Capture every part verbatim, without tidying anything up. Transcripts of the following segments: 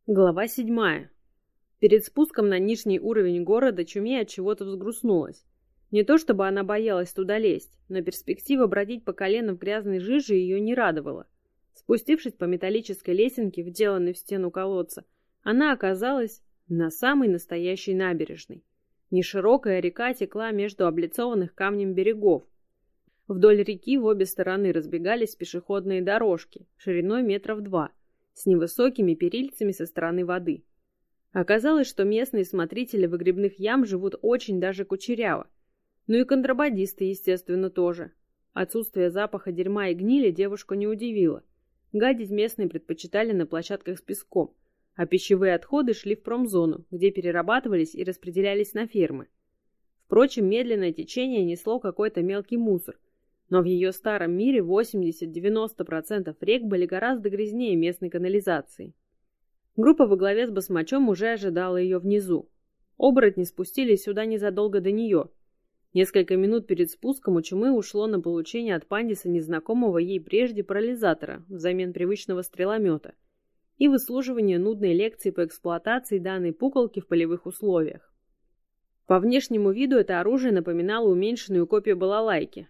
Глава седьмая. Перед спуском на нижний уровень города Чуме от чего-то взгрустнулась. Не то чтобы она боялась туда лезть, но перспектива бродить по колено в грязной жиже ее не радовала. Спустившись по металлической лесенке, вделанной в стену колодца, она оказалась на самой настоящей набережной. Неширокая река текла между облицованных камнем берегов. Вдоль реки в обе стороны разбегались пешеходные дорожки, шириной метров два, с невысокими перильцами со стороны воды. Оказалось, что местные смотрители выгребных ям живут очень даже кучеряво. Ну и контрабандисты, естественно, тоже. Отсутствие запаха дерьма и гнили девушку не удивило. Гадить местные предпочитали на площадках с песком, а пищевые отходы шли в промзону, где перерабатывались и распределялись на фермы. Впрочем, медленное течение несло какой-то мелкий мусор, но в ее старом мире восемьдесят-девяносто процентов рек были гораздо грязнее местной канализации. Группа во главе с басмачом уже ожидала ее внизу. Оборотни спустились сюда незадолго до нее. Несколько минут перед спуском у Чумы ушло на получение от пандиса незнакомого ей прежде парализатора взамен привычного стреломета и выслушивание нудной лекции по эксплуатации данной пуколки в полевых условиях. По внешнему виду это оружие напоминало уменьшенную копию балалайки.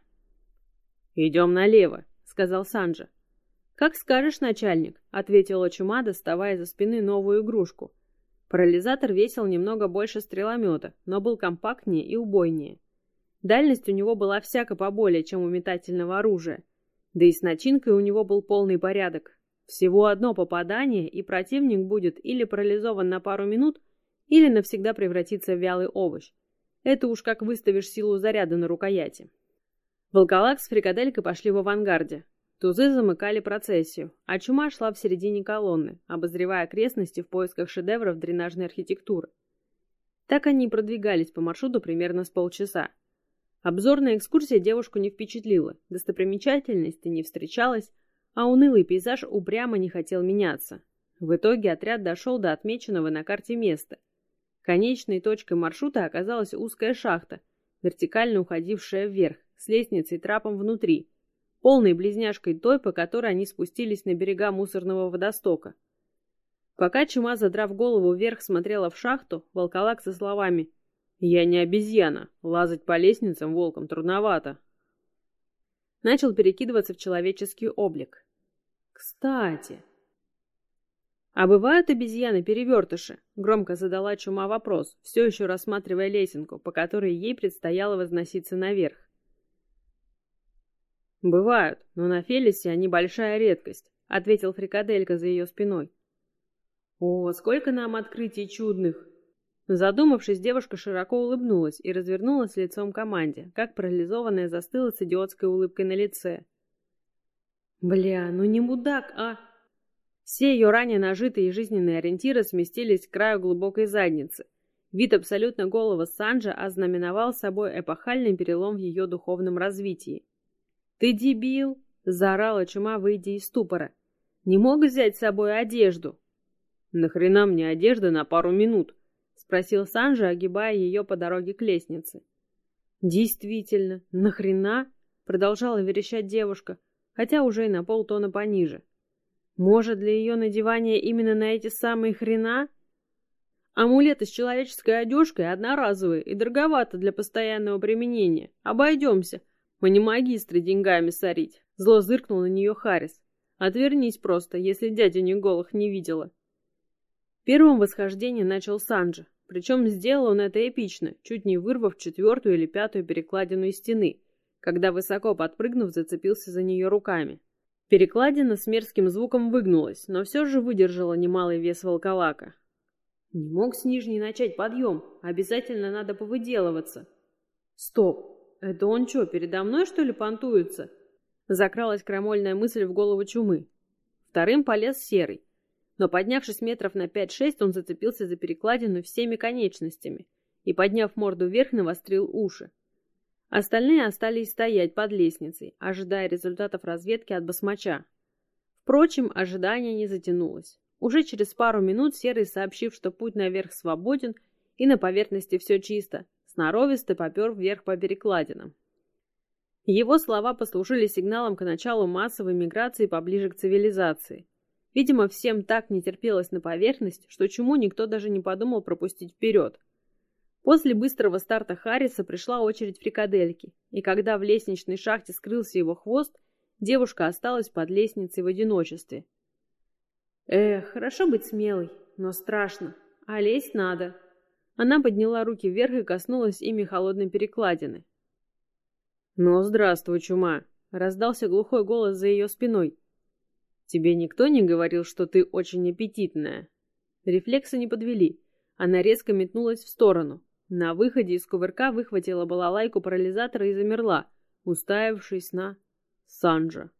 «Идем налево», — сказал Санджа. «Как скажешь, начальник», — ответила Чума, доставая из-за спины новую игрушку. Парализатор весил немного больше стреломета, но был компактнее и убойнее. Дальность у него была всяко поболее, чем у метательного оружия. Да и с начинкой у него был полный порядок. Всего одно попадание, и противник будет или парализован на пару минут, или навсегда превратится в вялый овощ. Это уж как выставишь силу заряда на рукояти. Волколак с фрикаделькой пошли в авангарде. Тузы замыкали процессию, а Чума шла в середине колонны, обозревая окрестности в поисках шедевров дренажной архитектуры. Так они и продвигались по маршруту примерно с полчаса. Обзорная экскурсия девушку не впечатлила, достопримечательностей не встречалось, а унылый пейзаж упрямо не хотел меняться. В итоге отряд дошел до отмеченного на карте места. Конечной точкой маршрута оказалась узкая шахта, вертикально уходившая вверх, с лестницей и трапом внутри, полной близняшкой той, по которой они спустились на берега мусорного водостока. Пока Чума, задрав голову вверх, смотрела в шахту, волколак со словами «Я не обезьяна, лазать по лестницам волком трудновато», начал перекидываться в человеческий облик. «Кстати, а бывают обезьяны-перевертыши?» — громко задала Чума вопрос, все еще рассматривая лесенку, по которой ей предстояло возноситься наверх. «Бывают, но на Фелисе они большая редкость», — ответил фрикаделька за ее спиной. «О, сколько нам открытий чудных!» Задумавшись, девушка широко улыбнулась и развернулась лицом к команде, как парализованная застыла с идиотской улыбкой на лице. «Бля, ну не мудак, а...» Все ее ранее нажитые жизненные ориентиры сместились к краю глубокой задницы. Вид абсолютно голого Санджа ознаменовал собой эпохальный перелом в ее духовном развитии. «Ты дебил!» — заорала Чума, выйдя из ступора. «Не мог взять с собой одежду?» «Нахрена мне одежда на пару минут?» — спросил Санджа, огибая ее по дороге к лестнице. «Действительно, нахрена?» — продолжала верещать девушка, хотя уже и на полтона пониже. «Может, для ее надевания именно на эти самые хрена?» «Амулеты с человеческой одежкой одноразовые и дороговато для постоянного применения. Обойдемся. Мы не магистры деньгами сорить», — зло зыркнул на нее Харрис. «Отвернись просто, если дяденек голых не видела». Первым восхождение начал Санджа, причем сделал он это эпично, чуть не вырвав четвертую или пятую перекладину из стены, когда, высоко подпрыгнув, зацепился за нее руками. Перекладина с мерзким звуком выгнулась, но все же выдержала немалый вес волколака. «Не мог с нижней начать подъем, обязательно надо повыделываться». «Стоп! Это он что, передо мной, что ли, понтуется?» Закралась крамольная мысль в голову Чумы. Вторым полез Серый, но, поднявшись метров на пять-шесть, он зацепился за перекладину всеми конечностями и, подняв морду вверх, навострил уши. Остальные остались стоять под лестницей, ожидая результатов разведки от басмача. Впрочем, ожидание не затянулось. Уже через пару минут Серый, сообщив, что путь наверх свободен и на поверхности все чисто, сноровисто попер вверх по перекладинам. Его слова послужили сигналом к началу массовой миграции поближе к цивилизации. Видимо, всем так не терпелось на поверхность, что чуму никто даже не подумал пропустить вперед. После быстрого старта Харриса пришла очередь фрикадельки, и когда в лестничной шахте скрылся его хвост, девушка осталась под лестницей в одиночестве. Эх, хорошо быть смелой, но страшно, а лезть надо. Она подняла руки вверх и коснулась ими холодной перекладины. «Ну, здравствуй, чума!» — раздался глухой голос за ее спиной. «Тебе никто не говорил, что ты очень аппетитная?» Рефлексы не подвели. Она резко метнулась в сторону. На выходе из кувырка выхватила балалайку парализатора и замерла, уставившись на Санджа.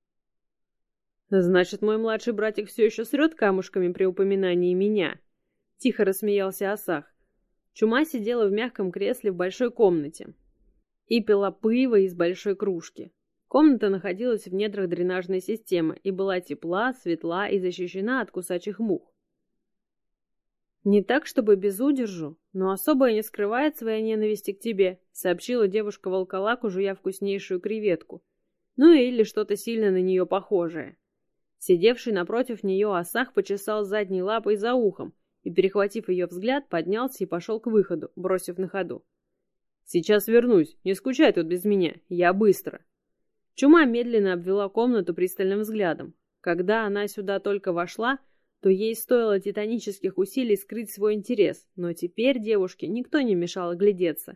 «Значит, мой младший братик все еще срет камушками при упоминании меня?» Тихо рассмеялся Асах. Чума сидела в мягком кресле в большой комнате и пила пиво из большой кружки. Комната находилась в недрах дренажной системы и была тепла, светла и защищена от кусачих мух. «Не так, чтобы без удержу, но особо не скрывает своей ненависти к тебе», сообщила девушка-волколаку, жуя вкуснейшую креветку. Ну или что-то сильно на нее похожее. Сидевший напротив нее Асах почесал задней лапой за ухом и, перехватив ее взгляд, поднялся и пошел к выходу, бросив на ходу. «Сейчас вернусь, не скучай тут без меня, я быстро». Чума медленно обвела комнату пристальным взглядом. Когда она сюда только вошла, то ей стоило титанических усилий скрыть свой интерес, но теперь девушке никто не мешал оглядеться.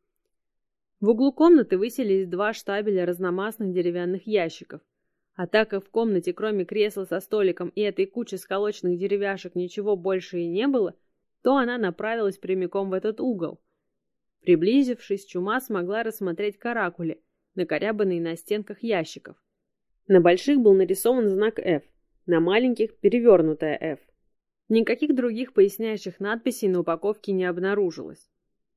В углу комнаты высились два штабеля разномастных деревянных ящиков. А так как в комнате, кроме кресла со столиком и этой кучи сколоченных деревяшек, ничего больше и не было, то она направилась прямиком в этот угол. Приблизившись, Чума смогла рассмотреть каракули, накорябанные на стенках ящиков. На больших был нарисован знак F, на маленьких перевернутая F. Никаких других поясняющих надписей на упаковке не обнаружилось.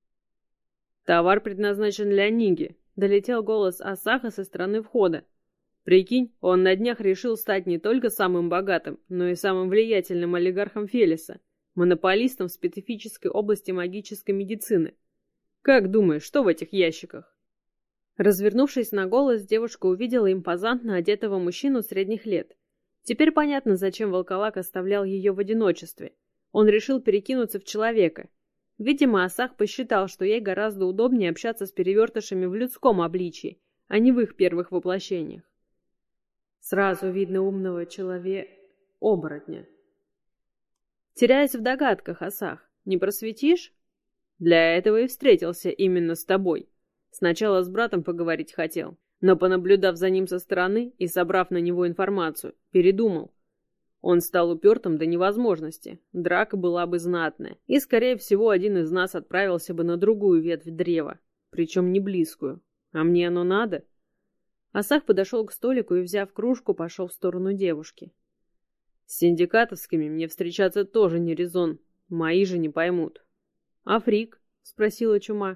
«Товар предназначен для Ниги», — долетел голос Асаха со стороны входа. «Прикинь, он на днях решил стать не только самым богатым, но и самым влиятельным олигархом Фелиса, монополистом в специфической области магической медицины. Как думаешь, что в этих ящиках?» Развернувшись на голос, девушка увидела импозантно одетого мужчину средних лет. Теперь понятно, зачем волколак оставлял ее в одиночестве. Он решил перекинуться в человека. Видимо, Асах посчитал, что ей гораздо удобнее общаться с перевертышами в людском обличии, а не в их первых воплощениях. Сразу видно умного человека-оборотня. Теряясь в догадках, Асах, не просветишь? Для этого и встретился именно с тобой. Сначала с братом поговорить хотел, но, понаблюдав за ним со стороны и собрав на него информацию, передумал. Он стал упертым до невозможности, драка была бы знатная, и, скорее всего, один из нас отправился бы на другую ветвь древа, причем не близкую. А мне оно надо? Асах подошел к столику и, взяв кружку, пошел в сторону девушки. С синдикатовскими мне встречаться тоже не резон, мои же не поймут. — А Фрик? — спросила Чума.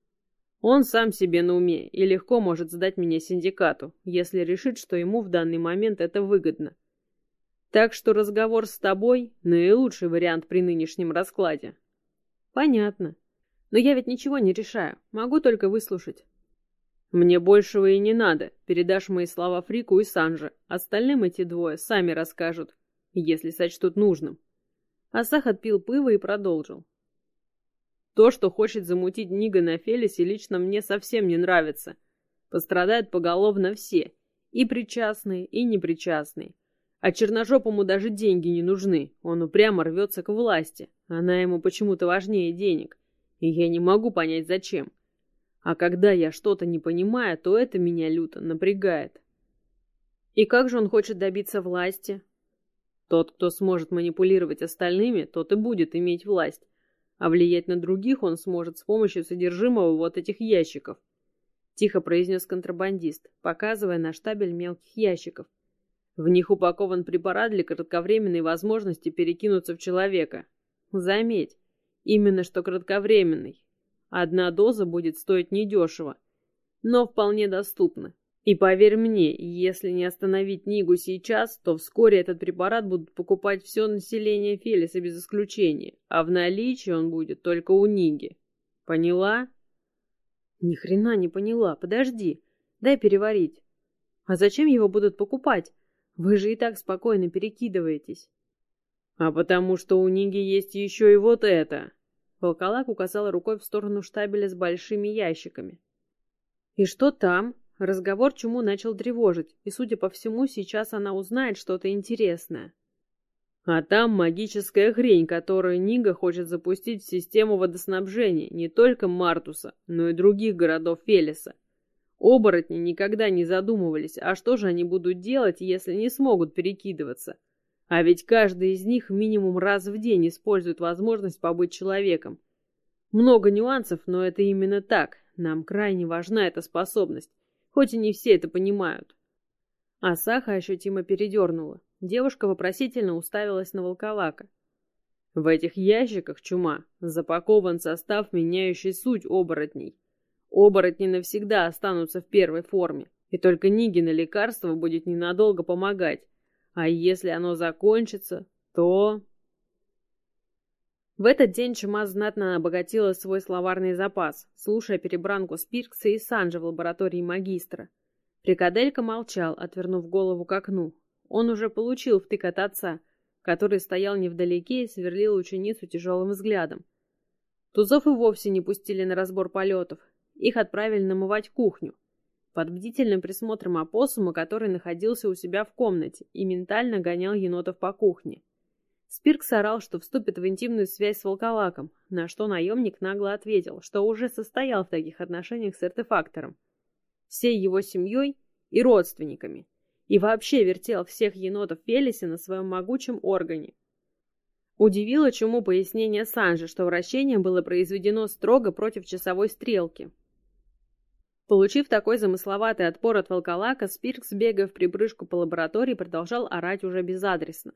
Он сам себе на уме и легко может сдать меня синдикату, если решит, что ему в данный момент это выгодно. Так что разговор с тобой — наилучший вариант при нынешнем раскладе. Понятно. Но я ведь ничего не решаю, могу только выслушать. Мне большего и не надо, передашь мои слова Фрику и Санже, остальным эти двое сами расскажут, если сочтут нужным. Асах отпил пиво и продолжил. То, что хочет замутить Нига на Фелисе, лично мне совсем не нравится. Пострадают поголовно все, и причастные, и непричастные. А черножопому даже деньги не нужны, он упрямо рвется к власти, она ему почему-то важнее денег, и я не могу понять, зачем. А когда я что-то не понимаю, то это меня люто напрягает. И как же он хочет добиться власти? Тот, кто сможет манипулировать остальными, тот и будет иметь власть. А влиять на других он сможет с помощью содержимого вот этих ящиков. Тихо произнес контрабандист, показывая на штабель мелких ящиков. В них упакован препарат для кратковременной возможности перекинуться в человека. Заметь, именно что кратковременный. Одна доза будет стоить недешево, но вполне доступна. И поверь мне, если не остановить Нигу сейчас, то вскоре этот препарат будут покупать все население Фелиса без исключения, а в наличии он будет только у Ниги. Поняла? Ни хрена не поняла, подожди, дай переварить. А зачем его будут покупать? Вы же и так спокойно перекидываетесь. А потому что у Ниги есть еще и вот это. Волколак указал рукой в сторону штабеля с большими ящиками. И что там? Разговор Чуму начал тревожить, и, судя по всему, сейчас она узнает что-то интересное. А там магическая хрень, которую Нига хочет запустить в систему водоснабжения не только Мартуса, но и других городов Фелиса. Оборотни никогда не задумывались, а что же они будут делать, если не смогут перекидываться? А ведь каждый из них минимум раз в день использует возможность побыть человеком. Много нюансов, но это именно так. Нам крайне важна эта способность, хоть и не все это понимают. Асаха ощутимо передернула. Девушка вопросительно уставилась на Волколака. В этих ящиках, Чума, запакован состав, меняющий суть оборотней. Оборотни навсегда останутся в первой форме, и только Нигино лекарство будет ненадолго помогать. А если оно закончится, то... В этот день Чума знатно обогатила свой словарный запас, слушая перебранку Спиркса и Санджи в лаборатории магистра. Фрикаделька молчал, отвернув голову к окну. Он уже получил втык от отца, который стоял невдалеке и сверлил ученицу тяжелым взглядом. Тузов и вовсе не пустили на разбор полетов. Их отправили намывать кухню. Под бдительным присмотром опоссума, который находился у себя в комнате и ментально гонял енотов по кухне. Спиркс орал, что вступит в интимную связь с Волколаком, на что наемник нагло ответил, что уже состоял в таких отношениях с артефактором, всей его семьей и родственниками, и вообще вертел всех енотов Фелиса на своем могучем органе. Удивило Чуму пояснение Санджи, что вращение было произведено строго против часовой стрелки. Получив такой замысловатый отпор от Волколака, Спиркс, бегая в припрыжку по лаборатории, продолжал орать уже безадресно.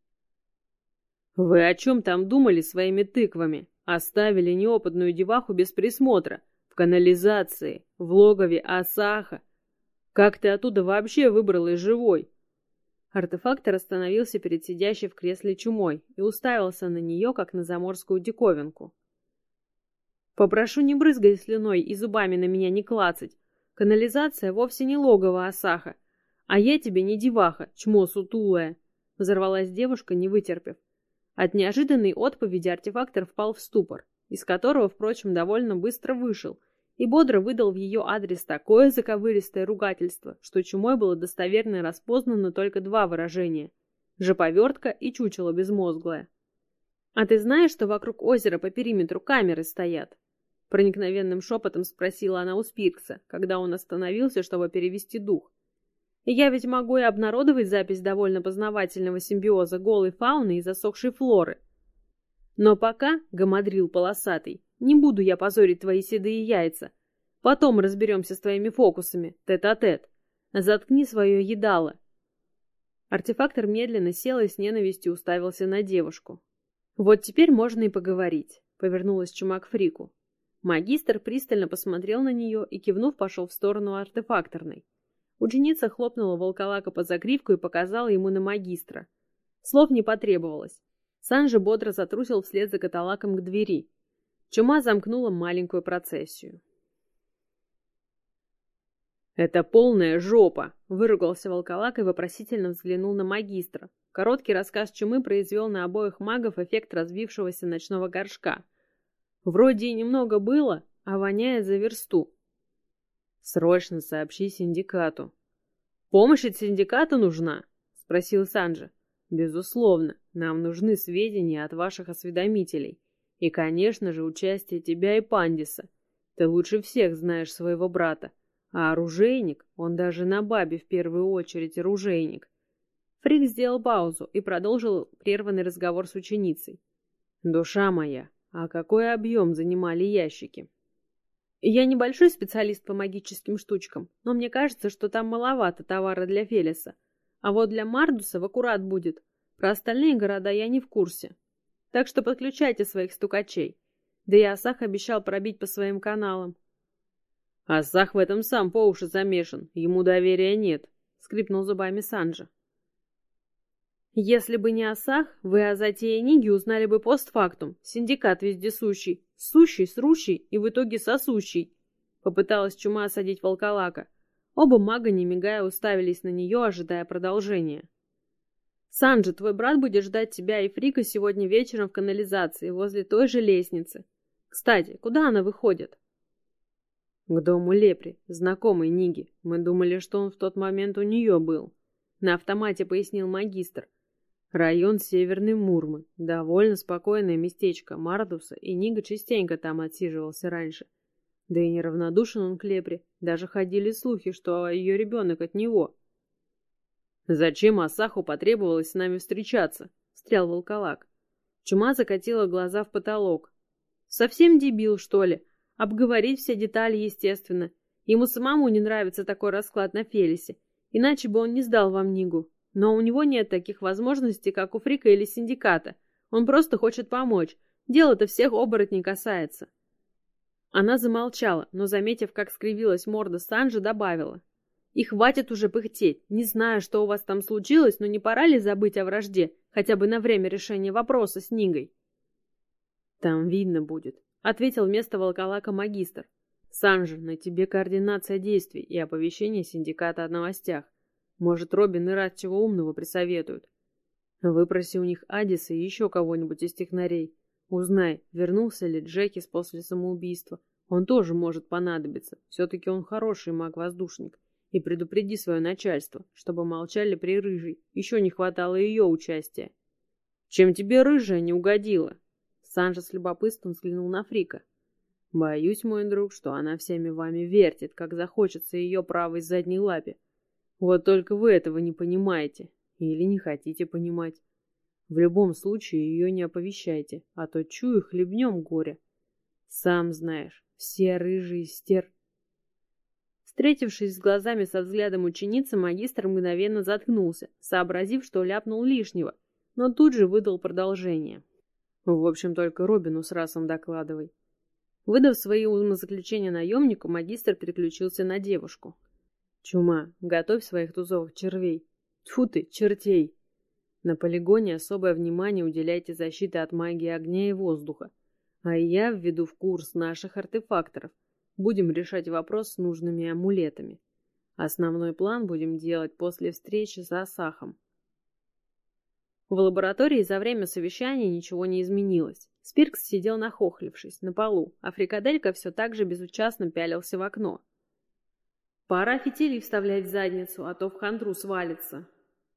«Вы о чем там думали своими тыквами? Оставили неопытную деваху без присмотра, в канализации, в логове Асаха. Как ты оттуда вообще выбралась живой?» Артефактор остановился перед сидящей в кресле Чумой и уставился на нее, как на заморскую диковинку. «Попрошу не брызгать слюной и зубами на меня не клацать. Канализация вовсе не логово Асаха. А я тебе не деваха, чмо сутулая!» Взорвалась девушка, не вытерпев. От неожиданной отповеди артефактор впал в ступор, из которого, впрочем, довольно быстро вышел, и бодро выдал в ее адрес такое заковыристое ругательство, что Чумой было достоверно распознано только два выражения — жаповертка и чучело безмозглое. «А ты знаешь, что вокруг озера по периметру камеры стоят?» Проникновенным шепотом спросила она у Спиркса, когда он остановился, чтобы перевести дух. «Я ведь могу и обнародовать запись довольно познавательного симбиоза голой фауны и засохшей флоры. Но пока, гамадрил полосатый, не буду я позорить твои седые яйца. Потом разберемся с твоими фокусами, тет-а-тет. Заткни свое едало». Артефактор медленно сел и с ненавистью уставился на девушку. «Вот теперь можно и поговорить», — повернулась Чума к Фрику. Магистр пристально посмотрел на нее и, кивнув, пошел в сторону артефакторной. Ученица хлопнула Волколака по загривку и показала ему на магистра. Слов не потребовалось. Санджи бодро затрусил вслед за каталаком к двери. Чума замкнула маленькую процессию. «Это полная жопа!» — выругался Волколак и вопросительно взглянул на магистра. Короткий рассказ Чумы произвел на обоих магов эффект разбившегося ночного горшка. Вроде и немного было, а воняет за версту. «Срочно сообщи синдикату». «Помощь от синдиката нужна?» — спросил Санджи. «Безусловно, нам нужны сведения от ваших осведомителей. И, конечно же, участие тебя и Пандиса. Ты лучше всех знаешь своего брата. А оружейник, он даже на бабе в первую очередь оружейник». Фрик сделал паузу и продолжил прерванный разговор с ученицей. «Душа моя, а какой объем занимали ящики?» «Я небольшой специалист по магическим штучкам, но мне кажется, что там маловато товара для Фелиса. А вот для Мардуса в аккурат будет. Про остальные города я не в курсе. Так что подключайте своих стукачей. Да и Асах обещал пробить по своим каналам». «Асах в этом сам по уши замешан, ему доверия нет», — скрипнул зубами Санджи. «Если бы не Асах, вы о затее Ниги узнали бы постфактум. Синдикат вездесущий, сущий, срущий и в итоге сосущий», — попыталась Чума осадить Волколака. Оба мага, не мигая, уставились на нее, ожидая продолжения. «Санджи, твой брат будет ждать тебя и Фрика сегодня вечером в канализации, возле той же лестницы. Кстати, куда она выходит?» «К дому Лепри, знакомой Ниги. Мы думали, что он в тот момент у нее был», — на автомате пояснил магистр. «Район Северный Мурмы. Довольно спокойное местечко Мардуса, и Нига частенько там отсиживался раньше. Да и неравнодушен он к Лепре. Даже ходили слухи, что ее ребенок от него». «Зачем Асаху потребовалось с нами встречаться?» — встрял волколак. Чума закатила глаза в потолок. «Совсем дебил, что ли? Обговорить все детали, естественно. Ему самому не нравится такой расклад на Фелисе, иначе бы он не сдал вам Нигу. Но у него нет таких возможностей, как у Фрика или Синдиката. Он просто хочет помочь. Дело-то всех оборотней касается». Она замолчала, но, заметив, как скривилась морда Санджи, добавила. «И хватит уже пыхтеть. Не знаю, что у вас там случилось, но не пора ли забыть о вражде, хотя бы на время решения вопроса с Нигой?» «Там видно будет», — ответил вместо волколака магистр. «Санджи, на тебе координация действий и оповещение синдиката о новостях. Может, Робин и Рад чего умного присоветуют. Выпроси у них Адиса и еще кого-нибудь из технарей. Узнай, вернулся ли Джекис после самоубийства. Он тоже может понадобиться. Все-таки он хороший маг-воздушник. И предупреди свое начальство, чтобы молчали при Рыжей. Еще не хватало ее участия». «Чем тебе Рыжая не угодила?» Санджа с любопытством взглянул на Фрика. «Боюсь, мой друг, что она всеми вами вертит, как захочется ее правой задней лапе. Вот только вы этого не понимаете. Или не хотите понимать. В любом случае ее не оповещайте, а то чую хлебнем горе. Сам знаешь, все рыжие стер...» Встретившись с глазами со взглядом ученицы, магистр мгновенно заткнулся, сообразив, что ляпнул лишнего, но тут же выдал продолжение. «В общем, только Робину с Расом докладывай». Выдав свои умозаключения наемнику, магистр переключился на девушку. «Чума, готовь своих тузовых червей. Тьфу ты, чертей! На полигоне особое внимание уделяйте защите от магии огня и воздуха. А я введу в курс наших артефакторов. Будем решать вопрос с нужными амулетами. Основной план будем делать после встречи с Асахом». В лаборатории за время совещания ничего не изменилось. Спиркс сидел нахохлившись на полу, а Фрикаделька все так же безучастно пялился в окно. «Пора фитили вставлять в задницу, а то в хандру свалится».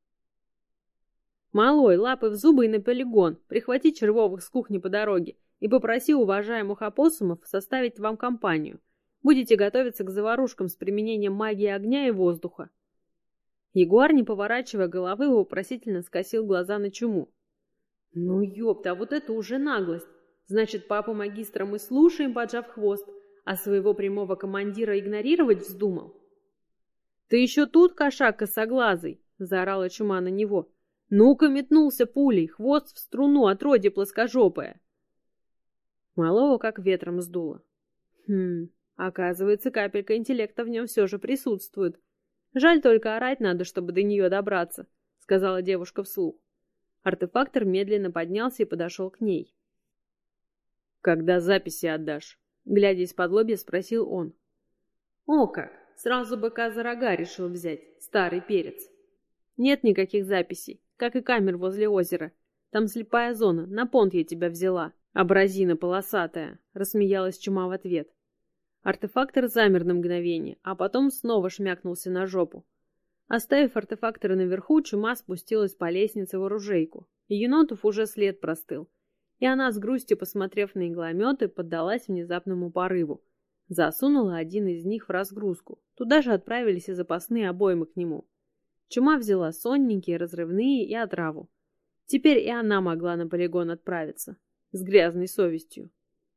«Малой, лапы в зубы и на полигон, прихвати червовых с кухни по дороге и попроси уважаемых опоссумов составить вам компанию. Будете готовиться к заварушкам с применением магии огня и воздуха». Ягуар, не поворачивая головы, вопросительно скосил глаза на Чуму. «Ну ёпта, а вот это уже наглость! Значит, папу магистра мы слушаем, поджав хвост, а своего прямого командира игнорировать вздумал?» «Ты еще тут, кошак косоглазый!» — заорала Чума на него. «Ну-ка метнулся пулей, хвост в струну, отродье плоскожопое!» Малого как ветром сдуло. Хм, оказывается, капелька интеллекта в нем все же присутствует. «Жаль, только орать надо, чтобы до нее добраться», — сказала девушка вслух. Артефактор медленно поднялся и подошел к ней. «Когда записи отдашь?» — глядя из-под лобья, спросил он. «О как! Сразу быка за рога решил взять, старый перец. Нет никаких записей, как и камер возле озера. Там слепая зона, на понт я тебя взяла, абразина полосатая», — рассмеялась Чума в ответ. Артефактор замер на мгновение, а потом снова шмякнулся на жопу. Оставив артефактора наверху, Чума спустилась по лестнице в оружейку. Енотов уже след простыл, и она, с грустью посмотрев на иглометы, поддалась внезапному порыву. Засунула один из них в разгрузку. Туда же отправились и запасные обоймы к нему. Чума взяла сонненькие, разрывные и отраву. Теперь и она могла на полигон отправиться. С грязной совестью.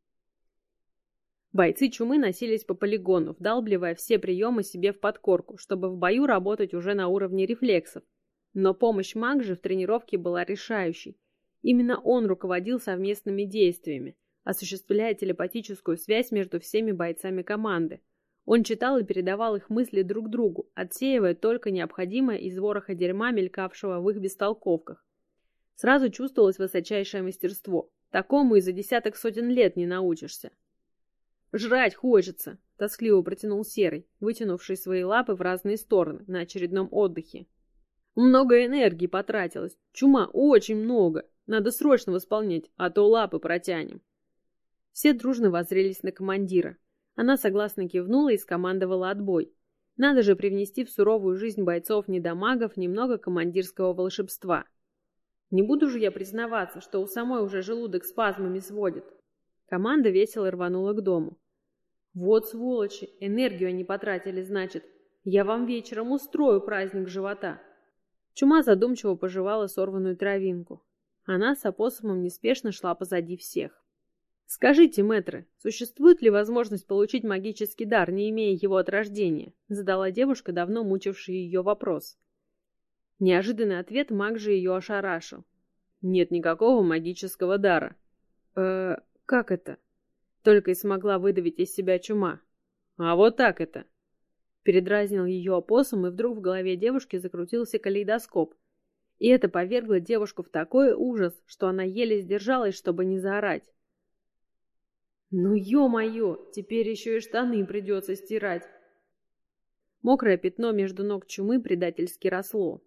Бойцы Чумы носились по полигону, вдалбливая все приемы себе в подкорку, чтобы в бою работать уже на уровне рефлексов. Но помощь Магжи в тренировке была решающей. Именно он руководил совместными действиями, осуществляя телепатическую связь между всеми бойцами команды. Он читал и передавал их мысли друг другу, отсеивая только необходимое из вороха дерьма, мелькавшего в их бестолковках. Сразу чувствовалось высочайшее мастерство. Такому и за десяток сотен лет не научишься. «Жрать хочется!» — тоскливо протянул Серый, вытянувший свои лапы в разные стороны на очередном отдыхе. «Много энергии потратилось. Чума, очень много. Надо срочно восполнять, а то лапы протянем». Все дружно воззрелись на командира. Она согласно кивнула и скомандовала отбой. Надо же привнести в суровую жизнь бойцов-недомагов немного командирского волшебства. Не буду же я признаваться, что у самой уже желудок спазмами сводит. Команда весело рванула к дому. Вот сволочи, энергию они потратили, значит. Я вам вечером устрою праздник живота. Чума задумчиво пожевала сорванную травинку. Она с опоссумом неспешно шла позади всех. «Скажите, мэтры, существует ли возможность получить магический дар, не имея его от рождения?» — задала девушка, давно мучивший ее вопрос. Неожиданный ответ маг же ее ошарашил. «Нет никакого магического дара». «Э, как это?» — только и смогла выдавить из себя Чума. «А вот так это!» Передразнил ее опоссум, и вдруг в голове девушки закрутился калейдоскоп. И это повергло девушку в такой ужас, что она еле сдержалась, чтобы не заорать. «Ну, ё-моё, теперь еще и штаны придется стирать!» Мокрое пятно между ног Чумы предательски росло.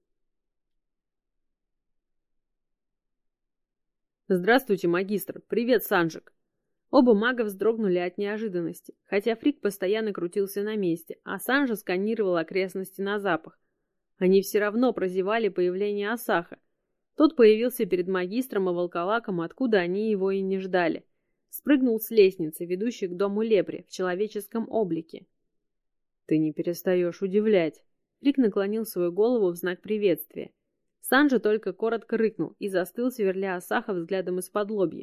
«Здравствуйте, магистр! Привет, Санжик!» Оба мага вздрогнули от неожиданности, хотя Фрик постоянно крутился на месте, а Санжа сканировал окрестности на запах. Они все равно прозевали появление Асаха. Тот появился перед магистром и волколаком, откуда они его и не ждали. Спрыгнул с лестницы, ведущей к дому Лепри, в человеческом облике. «Ты не перестаешь удивлять!» Фрик наклонил свою голову в знак приветствия. Санжа только коротко рыкнул и застыл, сверля Асаха взглядом из-под лобья.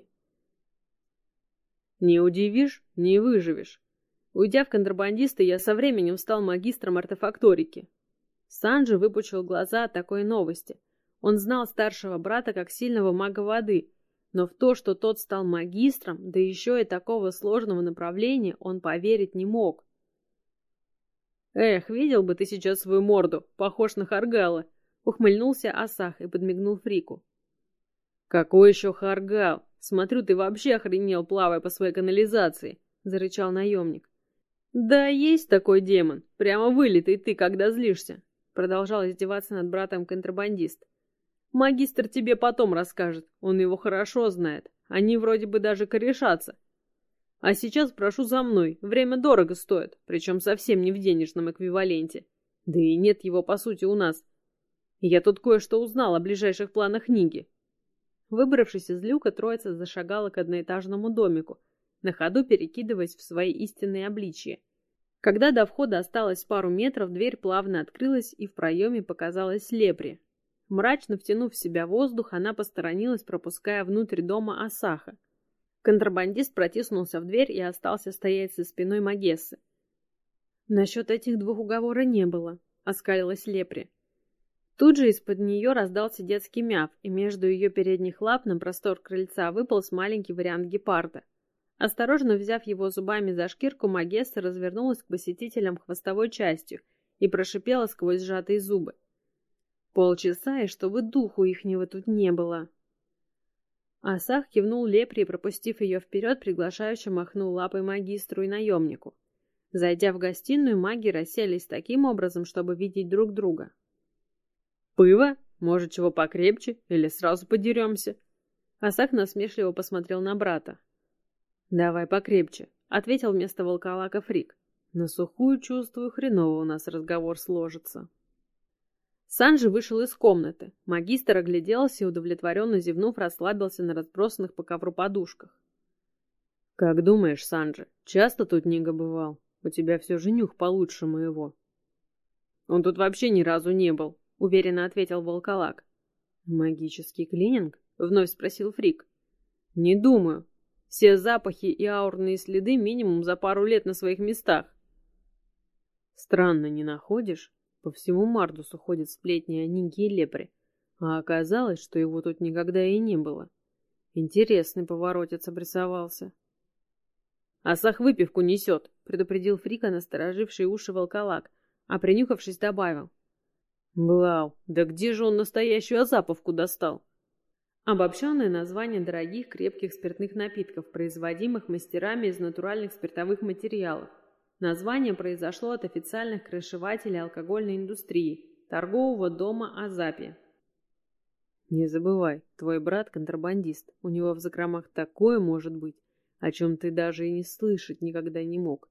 «Не удивишь, не выживешь. Уйдя в контрабандисты, я со временем стал магистром артефакторики». Санжа выпучил глаза от такой новости. Он знал старшего брата как сильного мага воды, но в то, что тот стал магистром, да еще и такого сложного направления, он поверить не мог. «Эх, видел бы ты сейчас свою морду, похож на Харгала!» — ухмыльнулся Асах и подмигнул Фрику. «Какой еще Харгал? Смотрю, ты вообще охренел, плавая по своей канализации!» — зарычал наемник. «Да есть такой демон, прямо вылитый ты, когда злишься!» — продолжал издеваться над братом контрабандист. «Магистр тебе потом расскажет, он его хорошо знает, они вроде бы даже корешатся. А сейчас прошу за мной, время дорого стоит, причем совсем не в денежном эквиваленте. Да и нет его по сути у нас. Я тут кое-что узнал о ближайших планах Ниги». Выбравшись из люка, троица зашагала к одноэтажному домику, на ходу перекидываясь в свои истинные обличья. Когда до входа осталось пару метров, дверь плавно открылась, и в проеме показалась Лепри. Мрачно втянув в себя воздух, она посторонилась, пропуская внутрь дома Асаха. Контрабандист протиснулся в дверь и остался стоять за спиной Магессы. «Насчет этих двух уговора не было», — оскалилась Лепри. Тут же из-под нее раздался детский мяв, и между ее передних лап на простор крыльца выполз маленький вариант гепарда. Осторожно взяв его зубами за шкирку, Магесса развернулась к посетителям хвостовой частью и прошипела сквозь сжатые зубы. «Полчаса, и чтобы духу ихнего тут не было!» Асах кивнул Лепри и, пропустив ее вперед, приглашающе махнул лапой магистру и наемнику. Зайдя в гостиную, маги расселись таким образом, чтобы видеть друг друга. «Пыва? Может, чего покрепче? Или сразу подеремся?» Асах насмешливо посмотрел на брата. «Давай покрепче», — ответил вместо волколака Фрик. «На сухую, чувствую, хреново у нас разговор сложится». Санжи вышел из комнаты. Магистр огляделся и, удовлетворенно зевнув, расслабился на разбросанных по ковру подушках. «Как думаешь, Санжи, часто тут Нига бывал? У тебя все же нюх получше моего». «Он тут вообще ни разу не был», — уверенно ответил волколак. «Магический клининг?» — вновь спросил Фрик. «Не думаю. Все запахи и аурные следы минимум за пару лет на своих местах». «Странно, не находишь? По всему Мардусу ходят сплетни о Ниге и Лепре, а оказалось, что его тут никогда и не было. Интересный поворотец обрисовался». «Асах выпивку несет», — предупредил Фрика, настороживший уши волколак, а принюхавшись добавил. «Блау, да где же он настоящую азаповку достал?» Обобщенное название дорогих крепких спиртных напитков, производимых мастерами из натуральных спиртовых материалов, Название произошло от официальных крышевателей алкогольной индустрии, торгового дома Азапи. Не забывай, твой брат контрабандист, у него в закромах такое может быть, о чем ты даже и не слышать никогда не мог.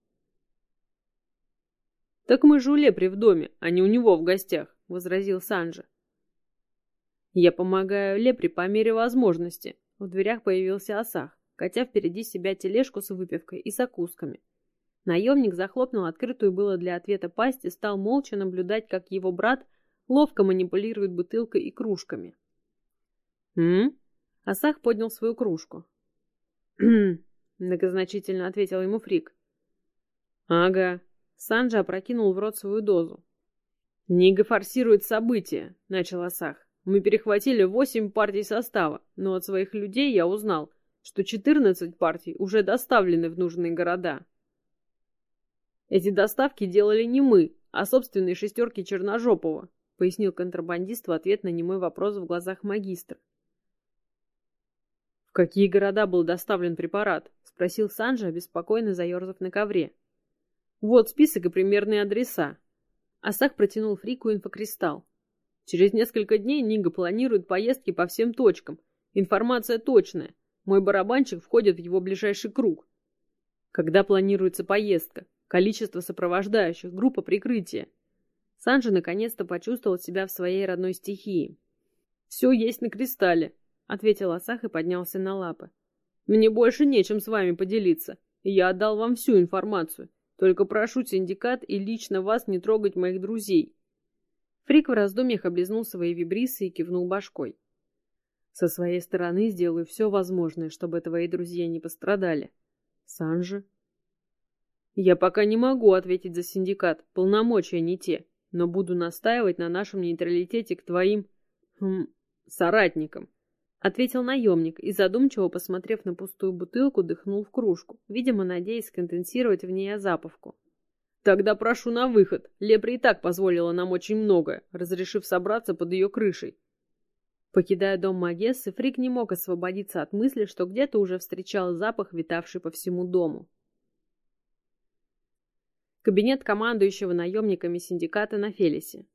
Так мы же у Лепри в доме, а не у него в гостях, возразил Санджа. Я помогаю Лепри по мере возможности. В дверях появился Асах, катя впереди себя тележку с выпивкой и закусками. Наемник захлопнул открытую было для ответа пасть и стал молча наблюдать, как его брат ловко манипулирует бутылкой и кружками. «М?» Асах поднял свою кружку. «Хм», многозначительно ответил ему Фрик. «Ага». Санджа опрокинул в рот свою дозу. «Нига форсирует события», — начал Асах. «Мы перехватили восемь партий состава, но от своих людей я узнал, что четырнадцать партий уже доставлены в нужные города. Эти доставки делали не мы, а собственные шестерки Черножопова», — пояснил контрабандист в ответ на немой вопрос в глазах магистра. «В какие города был доставлен препарат?» — спросил Санджа, обеспокоенно заерзав на ковре. «Вот список и примерные адреса». Асах протянул Фрику инфокристалл. «Через несколько дней Нига планирует поездки по всем точкам. Информация точная. Мой барабанщик входит в его ближайший круг. Когда планируется поездка? Количество сопровождающих, группа прикрытия». Санджа наконец-то почувствовал себя в своей родной стихии. «Все есть на кристалле», — ответил Асах и поднялся на лапы. «Мне больше нечем с вами поделиться, и я отдал вам всю информацию. Только прошу синдикат и лично вас не трогать моих друзей». Фрик в раздумьях облизнул свои вибрисы и кивнул башкой. «Со своей стороны сделаю все возможное, чтобы твои друзья не пострадали. Санджа?» «Я пока не могу ответить за синдикат, полномочия не те, но буду настаивать на нашем нейтралитете к твоим... Хм, соратникам», — ответил наемник и, задумчиво посмотрев на пустую бутылку, дыхнул в кружку, видимо, надеясь сконденсировать в ней азаповку. «Тогда прошу на выход. Лепри и так позволила нам очень многое, разрешив собраться под ее крышей». Покидая дом Магессы, Фрик не мог освободиться от мысли, что где-то уже встречал запах, витавший по всему дому. Кабинет командующего наемниками синдиката на Фелисе.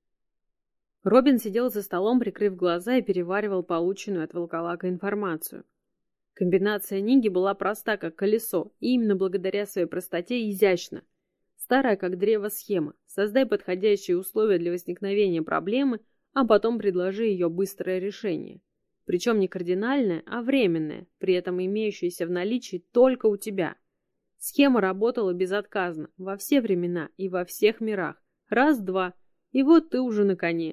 Робин сидел за столом, прикрыв глаза, и переваривал полученную от волколака информацию. Комбинация Ниги была проста, как колесо, и именно благодаря своей простоте изящна. Старая, как древо, схема. Создай подходящие условия для возникновения проблемы, а потом предложи ее быстрое решение. Причем не кардинальное, а временное, при этом имеющееся в наличии только у тебя. Схема работала безотказно, во все времена и во всех мирах. Раз-два, и вот ты уже на коне.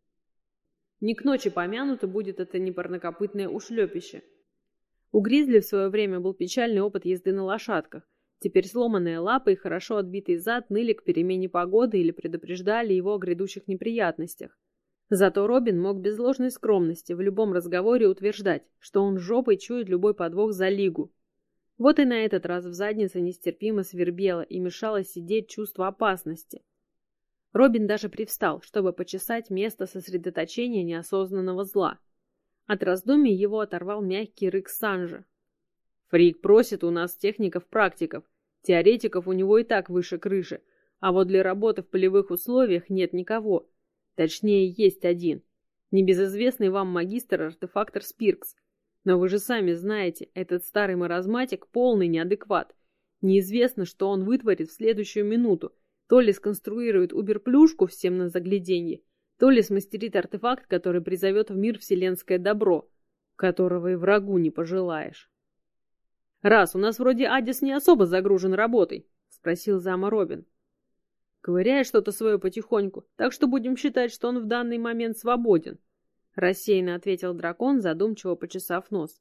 Не к ночи помянуто будет это непарнокопытное ушлепище. У Гризли в свое время был печальный опыт езды на лошадках. Теперь сломанные лапы и хорошо отбитый зад ныли к перемене погоды или предупреждали его о грядущих неприятностях. Зато Робин мог без ложной скромности в любом разговоре утверждать, что он жопой чует любой подвох за лигу. Вот и на этот раз в заднице нестерпимо свербело и мешало сидеть чувство опасности. Робин даже привстал, чтобы почесать место сосредоточения неосознанного зла. От раздумий его оторвал мягкий рык Санджа. «Фрик просит у нас техников-практиков. Теоретиков у него и так выше крыши, а вот для работы в полевых условиях нет никого. Точнее, есть один. Небезызвестный вам магистр-артефактор Спиркс. Но вы же сами знаете, этот старый маразматик полный неадекват. Неизвестно, что он вытворит в следующую минуту. То ли сконструирует убер-плюшку всем на загляденье, то ли смастерит артефакт, который призовет в мир вселенское добро, которого и врагу не пожелаешь». «Раз, у нас вроде Адис не особо загружен работой», — спросил зама Робин. «Ковыряет что-то свое потихоньку, так что будем считать, что он в данный момент свободен», — рассеянно ответил дракон, задумчиво почесав нос.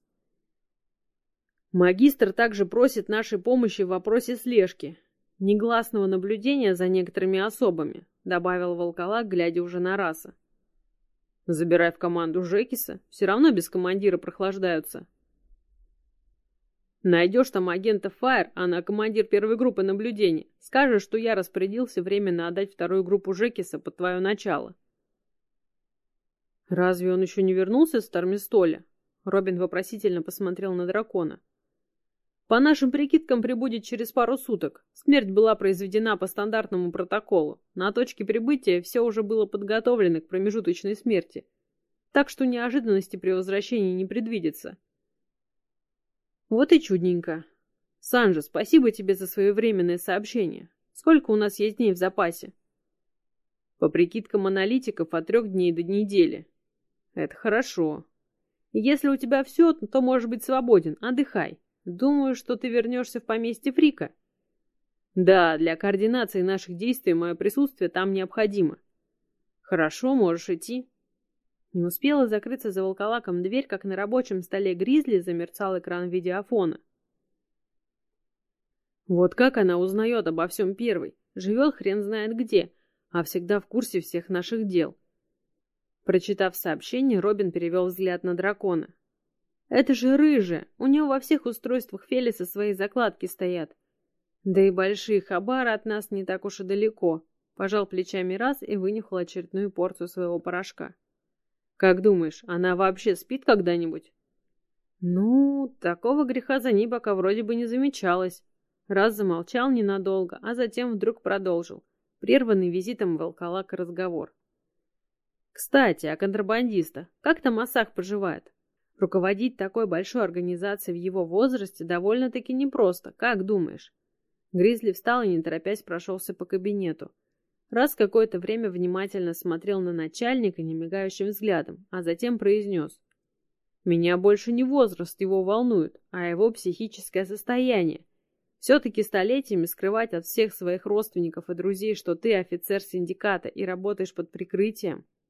«Магистр также просит нашей помощи в вопросе слежки, негласного наблюдения за некоторыми особами», — добавил волколак, глядя уже на Раса. «Забирай в команду Жекиса, все равно без командира прохлаждаются». «Найдешь там агента Файр, она командир первой группы наблюдения. Скажешь, что я распорядился временно отдать вторую группу Жекиса под твое начало». «Разве он еще не вернулся с Тормистоля?» Робин вопросительно посмотрел на дракона. По нашим прикидкам, прибудет через пару суток. Смерть была произведена по стандартному протоколу. На точке прибытия все уже было подготовлено к промежуточной смерти. Так что неожиданности при возвращении не предвидится. Вот и чудненько. Санжа, спасибо тебе за своевременное сообщение. Сколько у нас есть дней в запасе? По прикидкам аналитиков, от трех дней до недели. Это хорошо. И если у тебя все, то можешь быть свободен, отдыхай. Думаю, что ты вернешься в поместье Фрика. Да, для координации наших действий мое присутствие там необходимо. Хорошо, можешь идти. Не успела закрыться за волколаком дверь, как на рабочем столе Гризли замерцал экран видеофона. Вот как она узнает обо всем первой. Живет хрен знает где, а всегда в курсе всех наших дел. Прочитав сообщение, Робин перевел взгляд на дракона. Это же рыжая, у него во всех устройствах Фелиса свои закладки стоят. Да и большие хабары от нас не так уж и далеко. Пожал плечами раз и вынюхал очередную порцию своего порошка. Как думаешь, она вообще спит когда-нибудь? Ну, такого греха за ней пока вроде бы не замечалось. Раз замолчал ненадолго, а затем вдруг продолжил, прерванный визитом волколака разговор. Кстати, о контрабандистах. Как там Асах поживает? Руководить такой большой организацией в его возрасте довольно-таки непросто, как думаешь? Гризли встал и, не торопясь, прошелся по кабинету. Раз какое-то время внимательно смотрел на начальника немигающим взглядом, а затем произнес. Меня больше не возраст его волнует, а его психическое состояние. Все-таки столетиями скрывать от всех своих родственников и друзей, что ты офицер синдиката и работаешь под прикрытием.